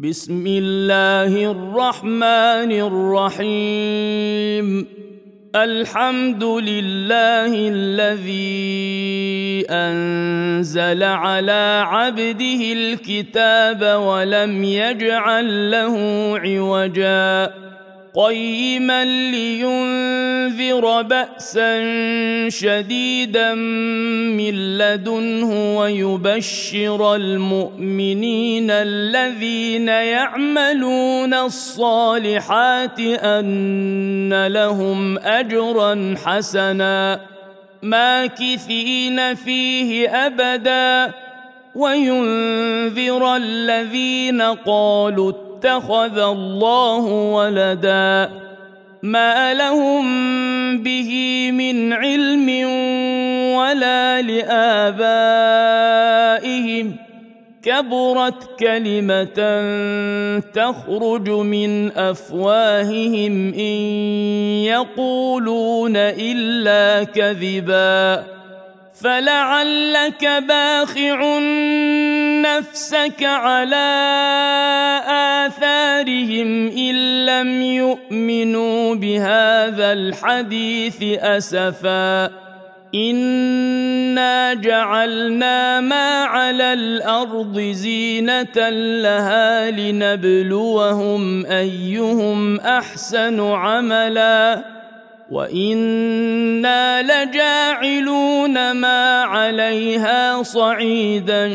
بسم الله الرحمن الرحيم. الحمد لله الذي أنزل على عبده الكتاب ولم يجعل له عوجا قيما لينذر بأسا شديدا من لدنه ويبشر المؤمنين الذين يعملون الصالحات أن لهم أجرا حسنا ماكثين فيه أبدا وينذر الذين قالوا اتخذ الله ولدا ما لهم به من علم ولا لآبائهم كبرت كلمة تخرج من أفواههم إن يقولون إلا كذبا فلعلك باخع نفسك على آثارهم إن لم يؤمنوا بهذا الحديث أسفا إنا جعلنا ما على الأرض زينة لها لنبلوهم أيهم أحسن عملا وإنا لجاعلون ما عليها صعيدا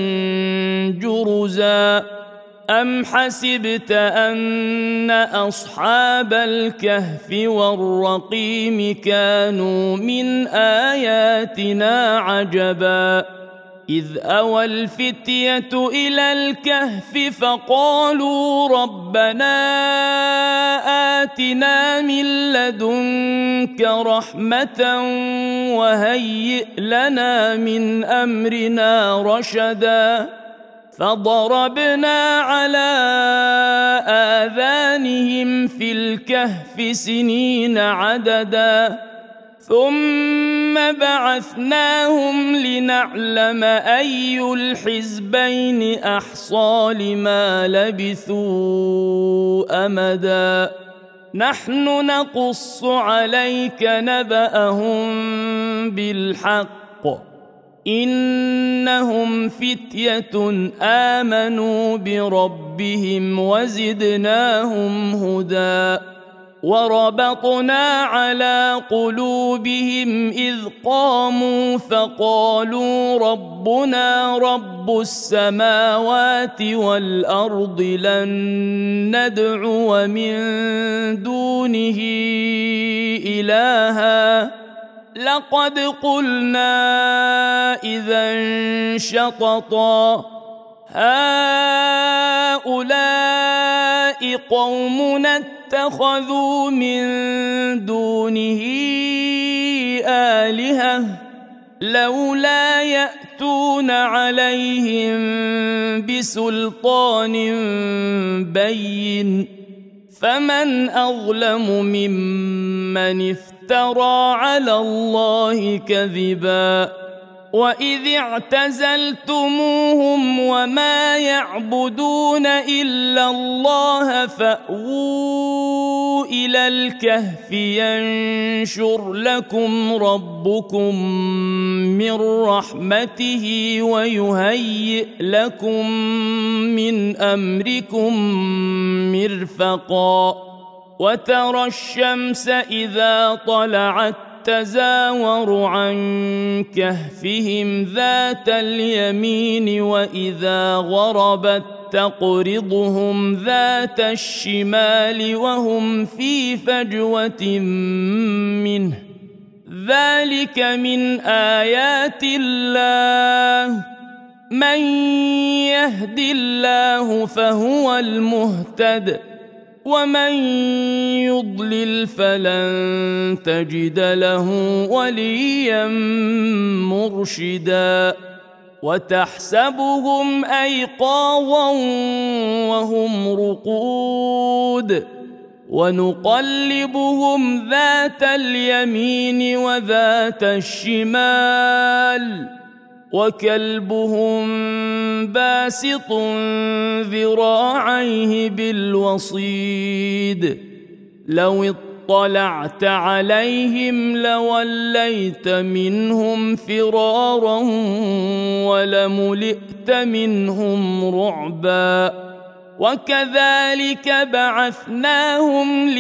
جرزا أم حسبت أن أصحاب الكهف والرقيم كانوا من آياتنا عجبا إذ أوى الفتية إلى الكهف فقالوا ربنا آتنا من لدنك رحمة وهيئ لنا من أمرنا رشدا فضربنا على آذانهم في الكهف سنين عددا ثم بعثناهم لنعلم أي الحزبين أحصى لما لبثوا أمدا نحن نقص عليك نبأهم بالحق إنهم فتية آمنوا بربهم وزدناهم هدى وربطنا على قلوبهم إذ قاموا فقالوا ربنا رب السماوات والأرض لن ندعو من دونه إلها لقد قلنا إذا شططا هؤلاء قومنا اتخذوا من دونه آلهة لولا يأتون عليهم بسلطان بين فمن أظلم ممن افترى على الله كذبا وإذ اعتزلتموهم وما يعبدون إلا الله فأووا إلى الكهف ينشر لكم ربكم من رحمته ويهيئ لكم من أمركم مرفقا وترى الشمس إذا طلعت تزاور عن كهفهم ذات اليمين وإذا غربت تقرضهم ذات الشمال وهم في فجوة منه ذلك من آيات الله من يهد الله فهو المهتد ومن يضلل فلن تجد له وليا مرشدا وتحسبهم أيقاظا وهم رقود ونقلبهم ذات اليمين وذات الشمال وكلبهم باسط ذراعيه بالوصيد لو اطلعت عليهم لوليت منهم فرارا ولملئت منهم رعبا وكذلك بعثناهم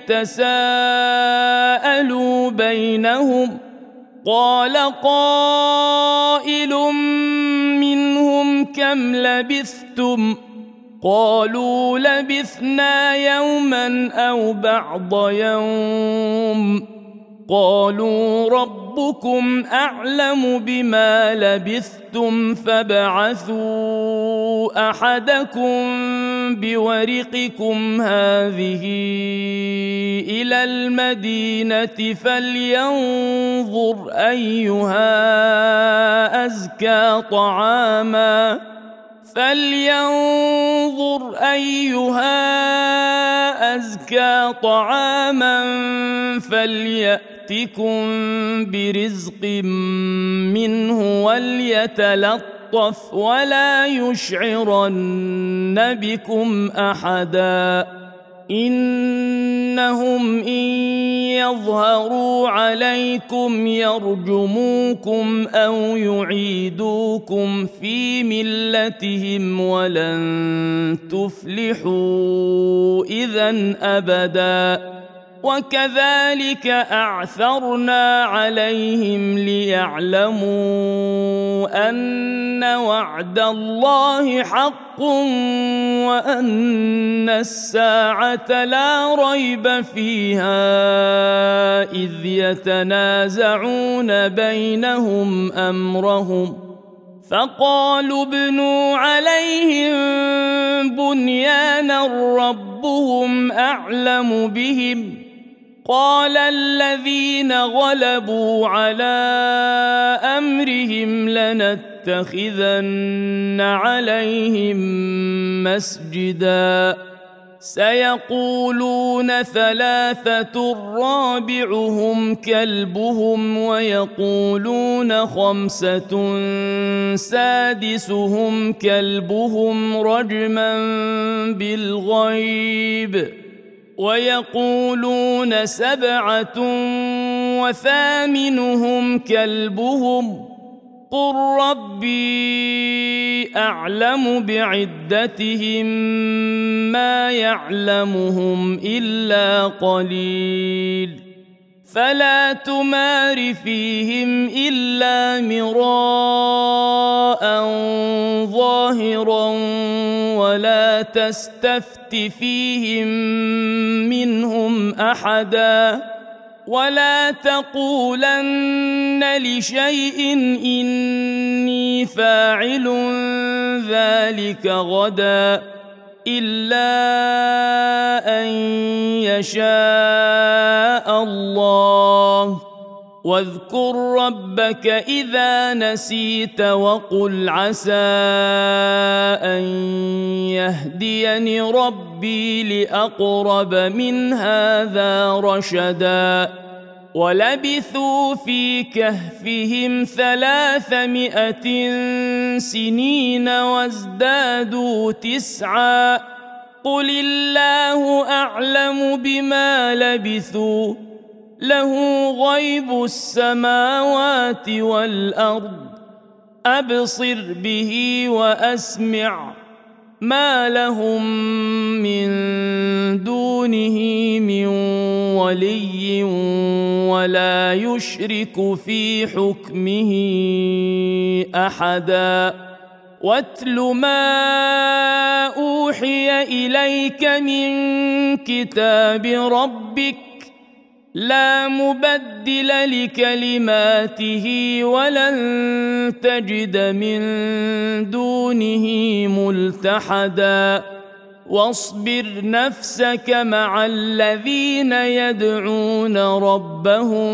ليتساءلوا بينهم قال قائل منهم كم لبثتم قالوا لبثنا يوما أو بعض يوم قالوا ربكم أعلم بما لبثتم فابعثوا أحدكم بورقكم هذه إلى المدينة فلينظر أيها أزكى طعاما فليأتكم برزق منه وليتلطف ولا يشعرن بكم أحدا إنهم إن يظهروا عليكم يرجموكم أو يعيدوكم في ملتهم ولن تفلحوا إذن أبدا وكذلك أعثرنا عليهم ليعلموا أن وعد الله حق وأن الساعة لا ريب فيها إذ يتنازعون بينهم أمرهم فقالوا ابنوا عليهم بنيانا ربهم أعلم بهم قال الذين غلبوا على أمرهم لنتخذن عليهم مسجدا سيقولون ثلاثة رابعهم كلبهم ويقولون خمسة سادسهم كلبهم رجما بالغيب ويقولون سبعة وثامنهم كلبهم قل ربي أعلم بعدتهم ما يعلمهم إلا قليل فلا تمار فيهم إلا مراء ظاهرا ولا تستفت فيهم منهم أحدا ولا تقولن لشيء إني فاعل ذلك غدا إلا أن يشاء الله واذكر ربك إذا نسيت وقل عسى أن يهديني ربي لأقرب من هذا رشدا ولبثوا في كهفهم 300 سنين وازدادوا 9 قل الله أعلم بما لبثوا له غيب السماوات والأرض أبصر به وأسمع ما لهم من دونه من ولي ولا يشرك في حكمه أحدا واتل ما أوحي إليك من كتاب ربك لا مبدل لكلماته ولن تجد من دونه ملتحدا واصبر نفسك مع الذين يدعون ربهم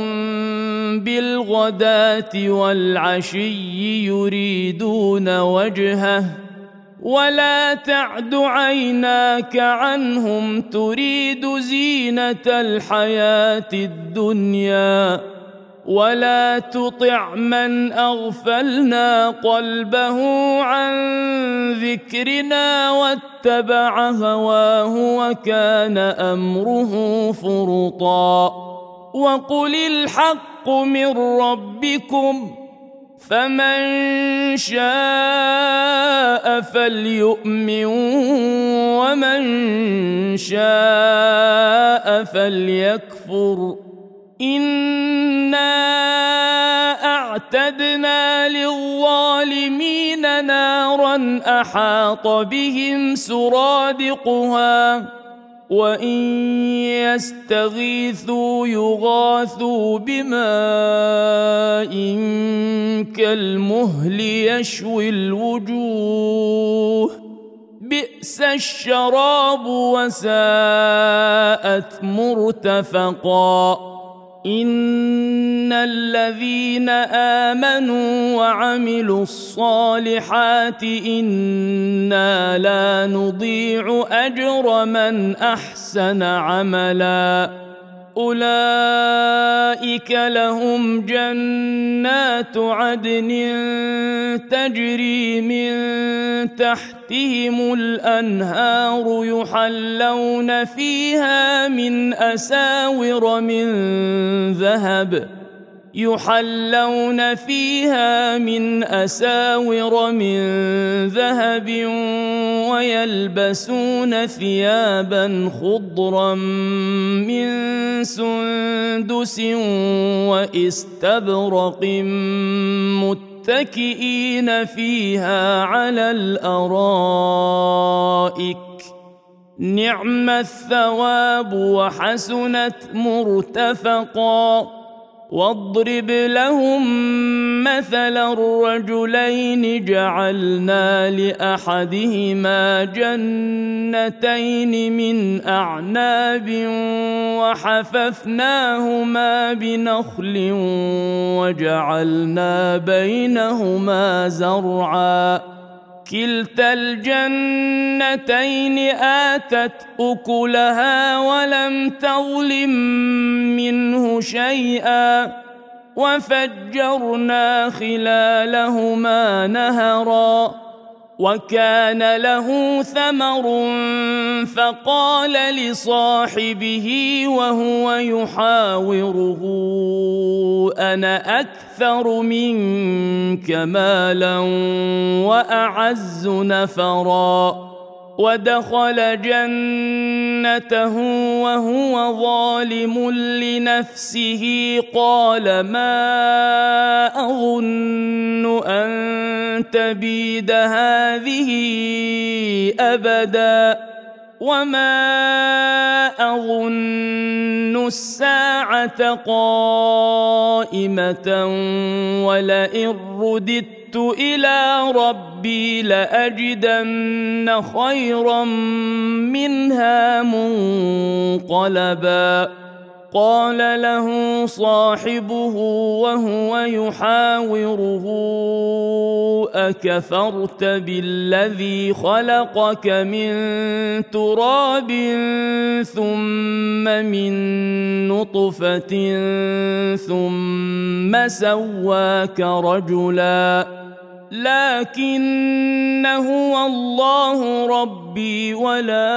بالغداة والعشي يريدون وجهه ولا تعد عيناك عنهم تريد زينة الحياة الدنيا ولا تطع من أغفلنا قلبه عن ذكرنا واتبع هواه وكان أمره فرطا وقل الحق من ربكم فمن شاء فليؤمن ومن شاء فليكفر إنا أعتدنا للظالمين نارا أحاط بهم سرادقها وإن يستغيثوا يغاثوا بماء كالمهل يشوي الوجوه بئس الشراب وساءت مرتفقا إن الذين آمنوا وعملوا الصالحات إنا لا نضيع أجر من أحسن عملا أولئك لهم جنات عدن تجري من تحتهم الأنهار يحلون فيها من أساور من ذهب ويلبسون ثيابا خضرا من سندس واستبرق متكئين فيها على الأرائك نعم الثواب وحسنت مرتفقا واضرب لهم مثل الرجلين جعلنا لأحدهما جنتين من أعناب وحففناهما بنخل وجعلنا بينهما زرعا كلتا الجنتين آتت أكلها ولم تظلم منه شيئا وفجرنا خلالهما نهرا وكان له ثمر فقال لصاحبه وهو يحاوره أنا أكثر منك مالا وأعز نفرا ودخل جنته وهو ظالم لنفسه قال ما أظن أن تبيد هذه أبدا وما أظن الساعة قائمة ولئن رددت إلى ربي لأجدن خيرا منها منقلبا قال له صاحبه وهو يحاوره أكفرت بالذي خلقك من تراب ثم من نطفة ثم سواك رجلا لكن هو الله ربي ولا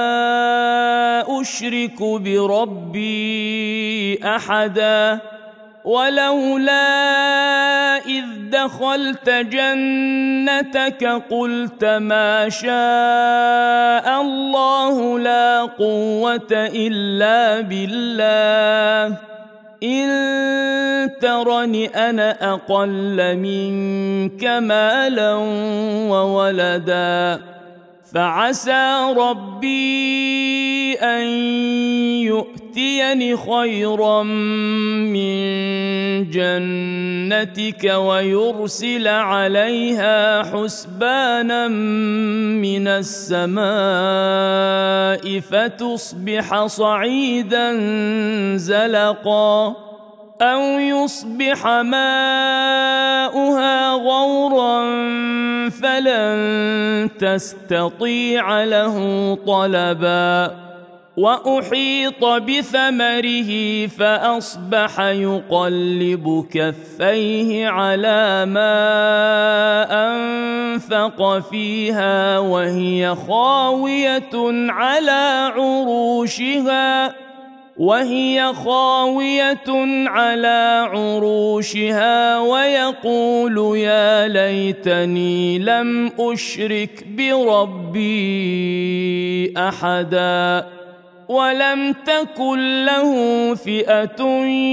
أشرك بربي أحدا ولولا إذ دخلت جنتك قلت ما شاء الله لا قوة إلا بالله إن ترني أنا أقل منك مالا وولدا فعسى ربي أن يؤتيني خيرا من جنتك ويرسل عليها حسبانا من السماء فتصبح صعيدا زلقا أو يصبح ماؤها غورا فلن تستطيع له طلبا وأحيط بثمره فأصبح يقلب كفيه على ما أنفق فيها وهي خاوية على عروشها ويقول يا ليتني لم أشرك بربي أحدا ولم تكن له فئة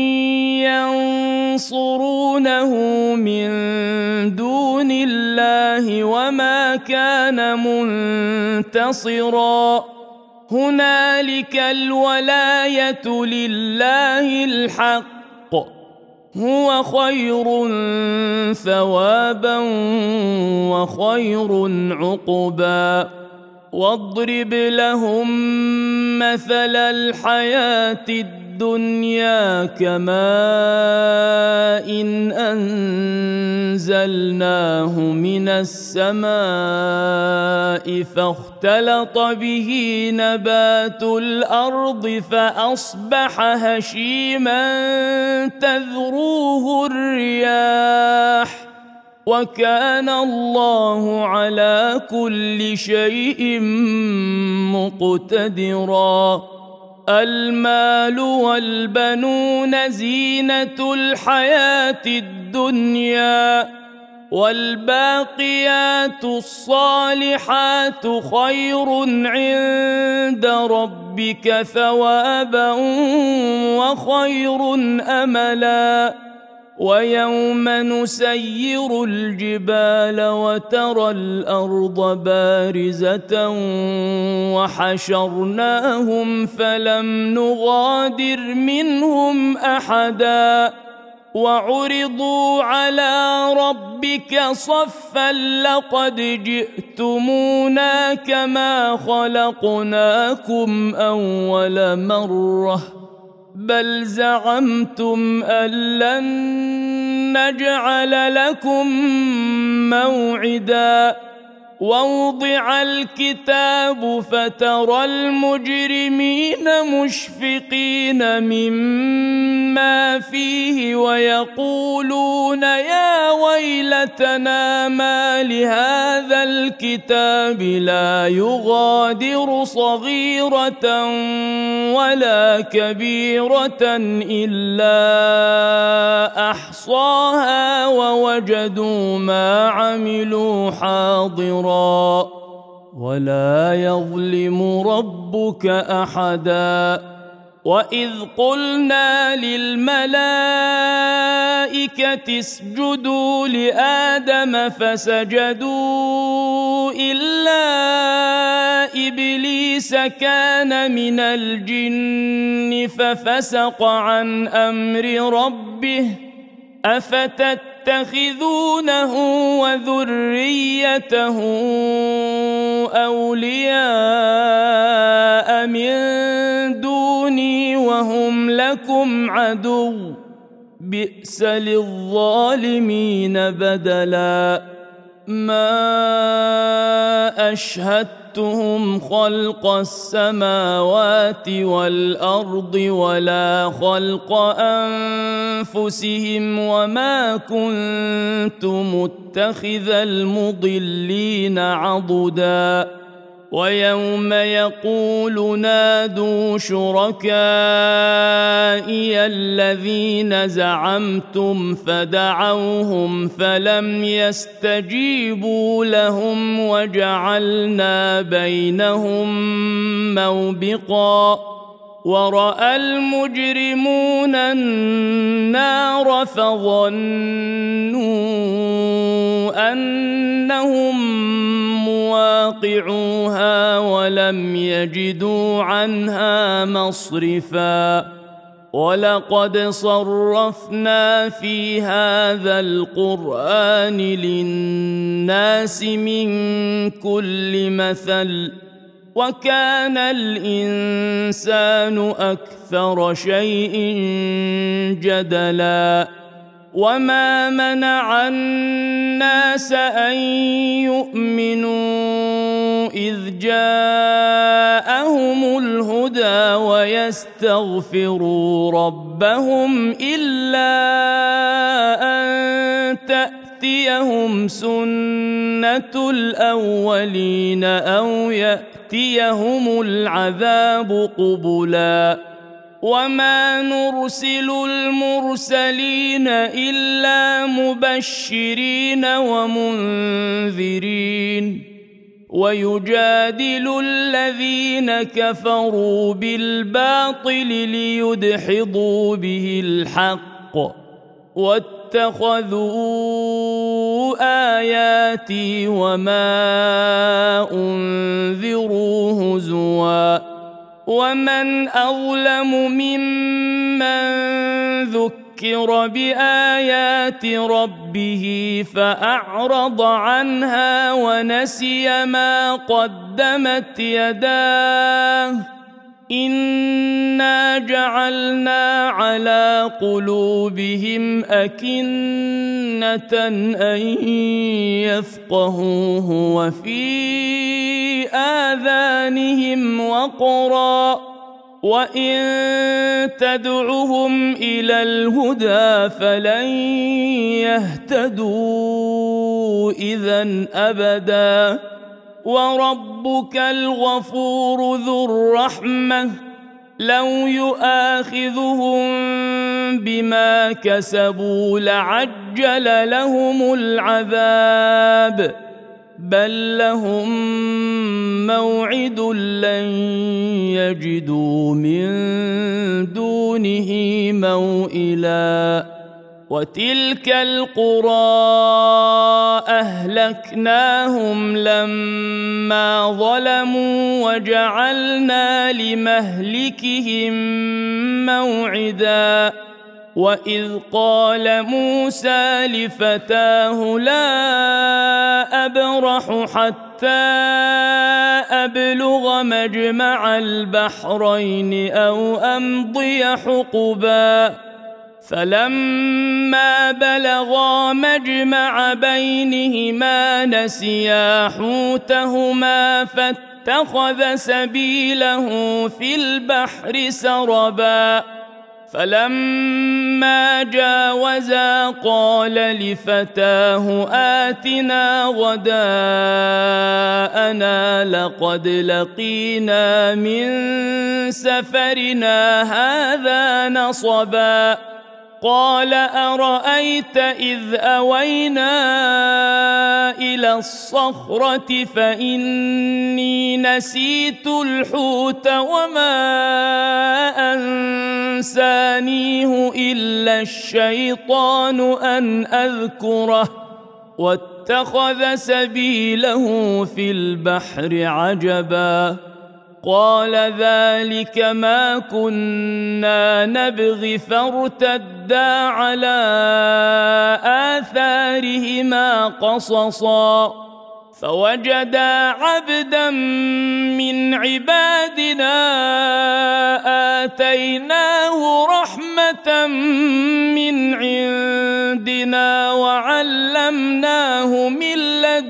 ينصرونه من دون الله وما كان منتصرا هنالك الولاية لله الحق هو خير ثوابا وخير عقبا واضرب لهم مثل الحياة الدنيا كماء إن أنزلناه من السماء فاختلط به نبات الأرض فأصبح هشيما تذروه الرياح وكان الله على كل شيء مقتدرا المال والبنون زينة الحياة الدنيا والباقيات الصالحات خير عند ربك ثوابا وخير أملا ويوم نسير الجبال وترى الأرض بارزة وحشرناهم فلم نغادر منهم أحدا وعرضوا على ربك صفا لقد جئتمونا كما خلقناكم أول مرة بل زعمتم أن لن نجعل لكم موعدا ووضع الكتاب فترى المجرمين مشفقين مما فيه ويقولون يا ويلتنا ما لهذا الكتاب لا يغادر صغيرة ولا كبيرة إلا أحصاها ووجدوا ما عملوا حاضرا ولا يظلم ربك أحدا وإذ قلنا للملائكة اسجدوا لآدم فسجدوا إلا إبليس كان من الجن ففسق عن أمر ربه أفتتخذونه وذريته أولياء من دوني وهم لكم عدو بئس للظالمين بدلا ما أشهدتهم خلق السماوات والأرض ولا خلق أنفسهم وما كنت متخذ المضلين عضدا ويوم يقول نادوا شركائي الذين زعمتم فدعوهم فلم يستجيبوا لهم وجعلنا بينهم موبقا ورأى المجرمون النار فظنوا أنهم مواقعوها ولم يجدوا عنها مصرفا ولقد صرفنا في هذا القرآن للناس من كل مثل وكان الإنسان أكثر شيء جدلا وما منع الناس أن يؤمنوا إذ جاءهم الهدى ويستغفروا ربهم إلا أن تأتيهم سنة الأولين أو يأتيهم العذاب قبلا وما نرسل المرسلين إلا مبشرين ومنذرين ويجادل الذين كفروا بالباطل ليدحضوا به الحق واتخذوا آياتي وما أنذروا هزوا ومن أظلم ممن ذكر بآيات ربه فأعرض عنها ونسي ما قدمت يداه إنا جعلنا على قلوبهم أكنة أن يفقهوه وفي آذانهم وقرا وإن تدعهم إلى الهدى فلن يهتدوا إذن أبدا وربك الغفور ذو الرحمة لو يؤاخذهم بما كسبوا لعجل لهم العذاب بل لهم موعد لن يجدوا من دونه موئلا وتلك القرى أهلكناهم لما ظلموا وجعلنا لمهلكهم موعدا وإذ قال موسى لفتاه لا أبرح حتى أبلغ مجمع البحرين أو أمضي حقبا فلما بلغا مجمع بينهما نسيا حوتهما فاتخذ سبيله في البحر سربا فلما جاوزا قال لفتاه آتنا غداءنا لقد لقينا من سفرنا هذا نصبا قال أرأيت إذ أوينا إلى الصخرة فإني نسيت الحوت وما أنسانيه إلا الشيطان أن أذكره واتخذ سبيله في البحر عجبا قال ذلك ما كنا نبغي فارتدا على آثارهما قصصا فوجدا عبدا من عبادنا آتيناه رحمة من عندنا وعلمناه من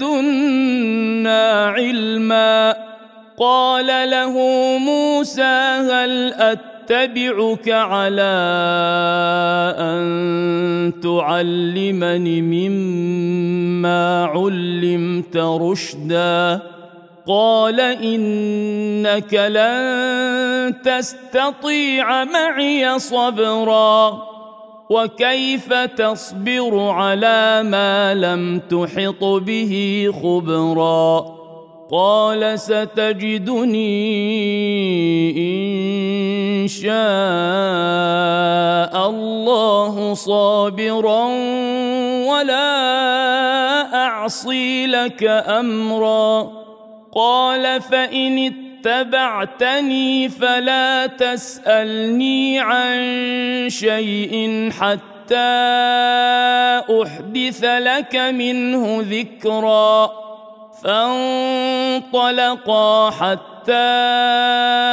لدنا علما قال له موسى هل أتبعك على أن تعلمني مما علمت رشدا قال إنك لن تستطيع معي صبرا وكيف تصبر على ما لم تحط به خبرا قال ستجدني إن شاء الله صابرا ولا أعصي لك أمرا قال فإن اتبعتني فلا تسألني عن شيء حتى أحدث لك منه ذكرا فانطلقا حتى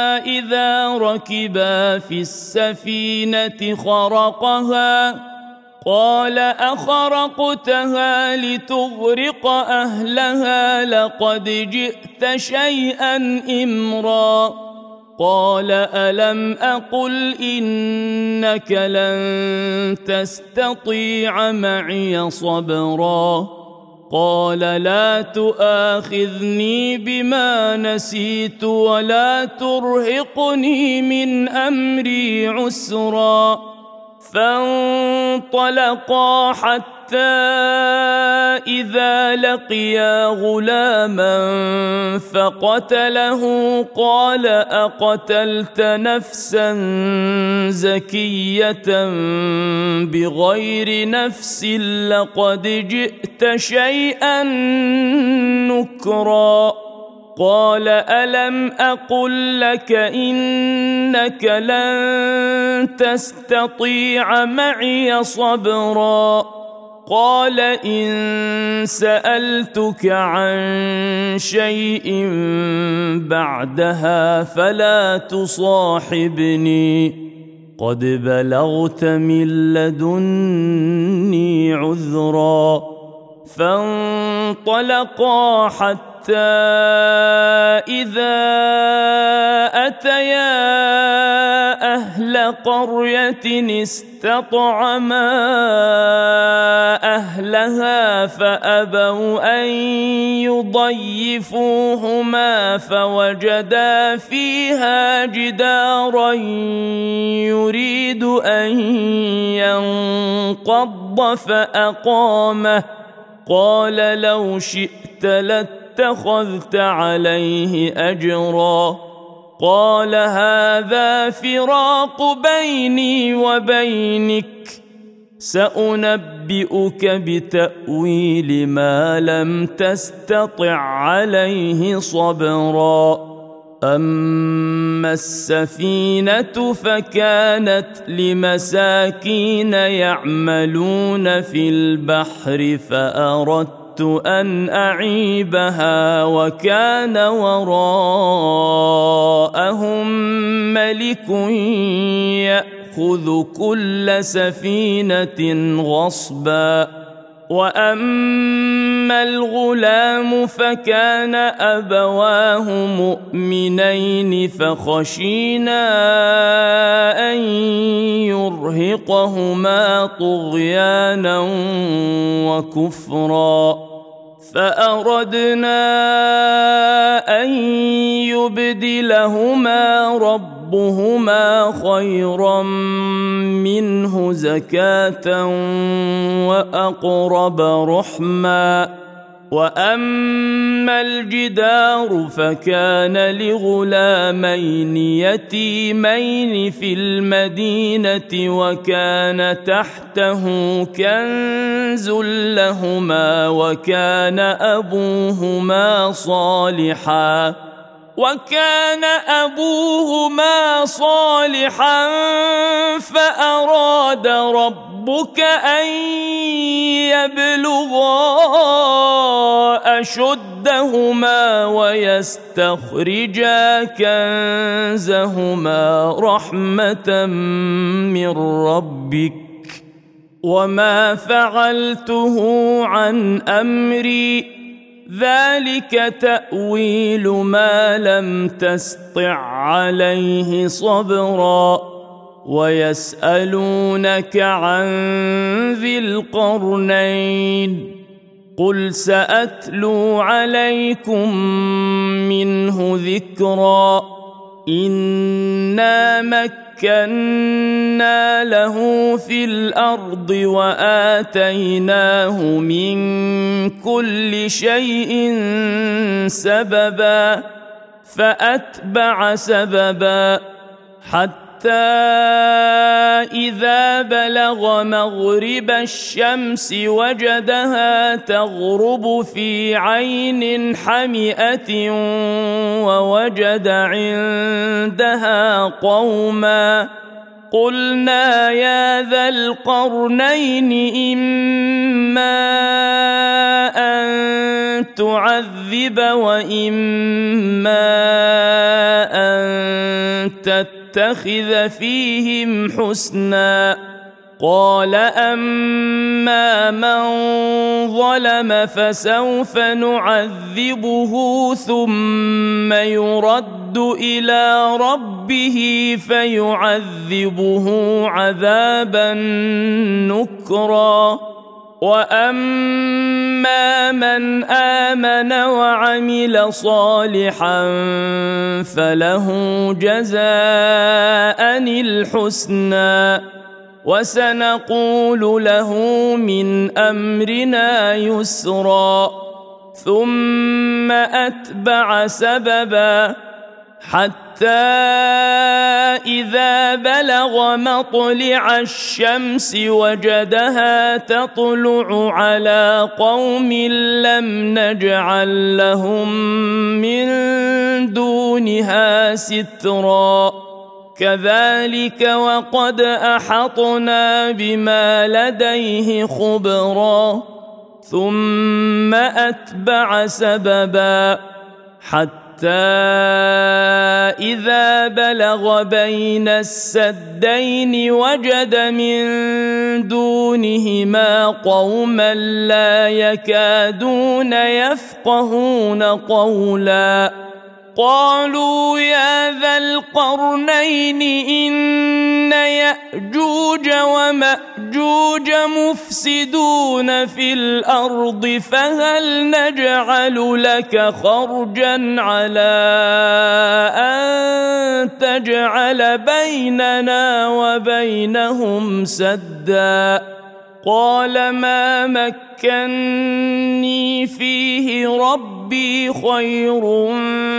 إذا ركبا في السفينة قال أخرقتها لتغرق أهلها لقد جئت شيئا إمرا قال ألم أقل إنك لن تستطيع معي صبرا قال لا تؤاخذني بما نسيت ولا ترهقني من أمري عسرا فانطلقا حتى إذا لقيا غلاما فقتله قال أقتلت نفسا زكية بغير نفس لقد جئت شيئا نكرا قال ألم أقل لك إنك لن تستطيع معي صبرا قال إن سألتك عن شيء بعدها فلا تصاحبني قد بلغت من لدني عذرا فانطلقا حتى إذا أتيا أهل قرية استطعما أهلها فأبوا أن يضيفوهما فوجدا فيها جدارا يريد أن ينقض فأقامه قال لو شئت لاتخذت عليه أجرا قال هذا فراق بيني وبينك سأنبئك بتأويل ما لم تستطع عليه صبرا أما السفينة فكانت لمساكين يعملون في البحر فأردت أن أعيبها وكان وراءهم ملك يأخذ كل سفينة غصبا وأما الغلام فكان أبواه مؤمنين فخشينا أن يرهقهما طغيانا وكفرا فأردنا أن يبدلهما ربهما خيرا منه زكاة وأقرب رحما وأما الجدار فكان لغلامين يتيمين في المدينة وكان تحته كنز لهما وكان أبوهما صالحا فأراد ربك أن يبلغا أشدهما ويستخرجا كنزهما رحمة من ربك وما فعلته عن أمري ذلك تأويل ما لم تسطع عليه صبرا ويسألونك عن ذي القرنين قل سأتلو عليكم منه ذكرا إنا مكنا له في الأرض وآتيناه من كل شيء سببا فأتبع سببا حتى إذا بلغ مغرب الشمس وجدها تغرب في عين حمئة ووجد عندها قوما قلنا يا ذا القرنين إما أن تعذب وإما أن تتخذ فيهم حسنا قال أما من ظلم فسوف نعذبه ثم يرد إلى ربه فيعذبه عذابا نكرا وأما من آمن وعمل صالحا فله جزاء الحسنى وسنقول له من أمرنا يسرا ثم أتبع سببا حتى إذا بلغ مطلع الشمس وجدها تطلع على قوم لم نجعل لهم من دونها سترا كذلك وقد أحطنا بما لديه خبرا ثم أتبع سببا حتى إذا بلغ بين السدين وجد من دونهما قوما لا يكادون يفقهون قولا قالوا يا ذا القرنين إن يأجوج ومأجوج مفسدون في الأرض فهل نجعل لك خرجا على أن تجعل بيننا وبينهم سدا قال ما مكني فيه ربي خير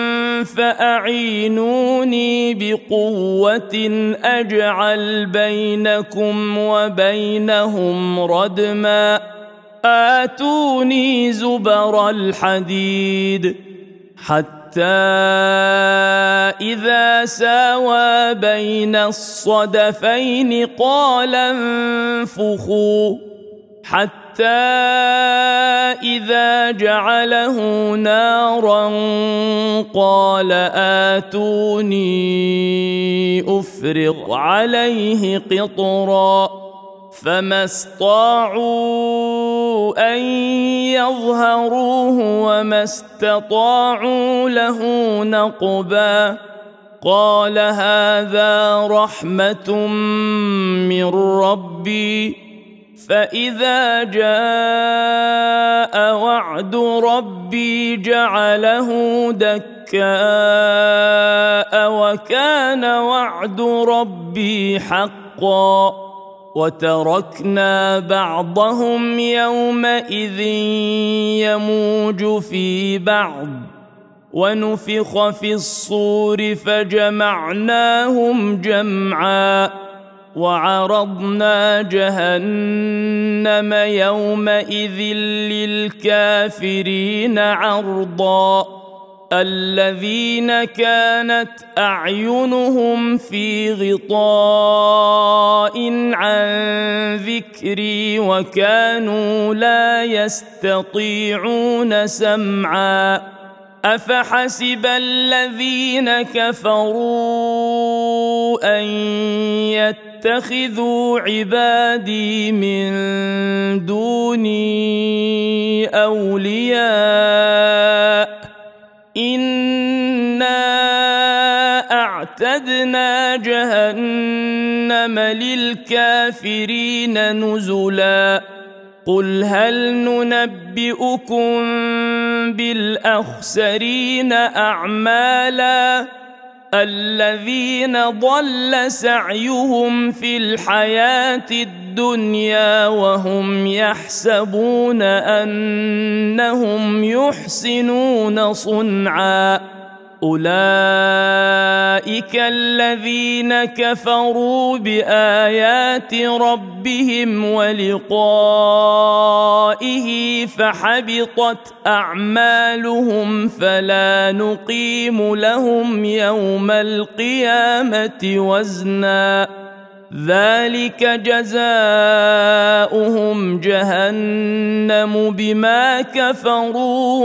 فأعينوني بقوة أجعل بينكم وبينهم ردما آتوني زبر الحديد حتى إذا ساوى بين الصدفين قال انفخوا حتى إذا جعله نارا قال آتوني أفرغ عليه قطرا فما استطاعوا أن يظهروه وما استطاعوا له نقبا قال هذا رحمة من ربي فإذا جاء وعد ربي جعله دكاء وكان وعد ربي حقا وتركنا بعضهم يومئذ يموج في بعض ونفخ في الصور فجمعناهم جمعا وعرضنا جهنم يومئذ للكافرين عرضا الذين كانت أعينهم في غطاء عن ذكري وكانوا لا يستطيعون سمعا أفحسب الذين كفروا أن يتخذوا عبادي من دوني أولياء إنا أعتدنا جهنم للكافرين نزلا قل هل ننبئكم بالأخسرين أعمالا الذين ضل سعيهم في الحياة الدنيا وهم يحسبون أنهم يحسنون صنعا أولئك الذين كفروا بآيات ربهم ولقائه فحبطت أعمالهم فلا نقيم لهم يوم القيامة وزنا ذلك جزاؤهم جهنم بما كفروا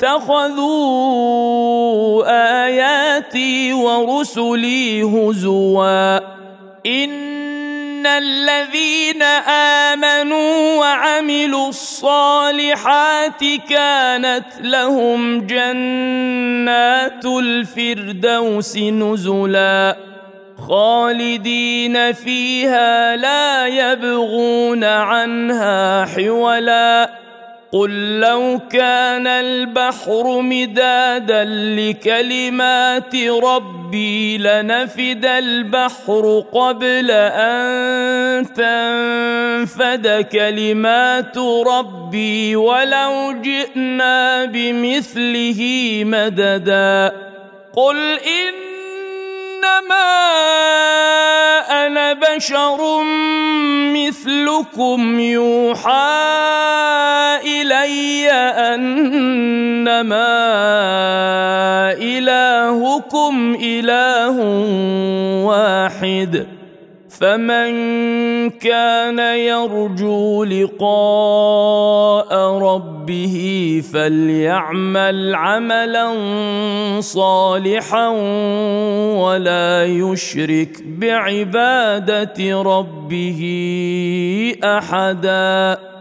واتخذوا آياتي ورسلي هزوا إن الذين آمنوا وعملوا الصالحات كانت لهم جنات الفردوس نزلا خالدين فيها لا يبغون عنها حولا قل لو كان البحر مدادا لكلمات ربي لنفد البحر قبل أن تنفد كلمات ربي ولو جئنا بمثله مددا قل إنما أنا بشر مثلكم يوحى إلي أنما إلهكم إله واحد فمن كان يرجو لقاء ربه فليعمل عملا صالحا ولا يشرك بعبادة ربه أحدا.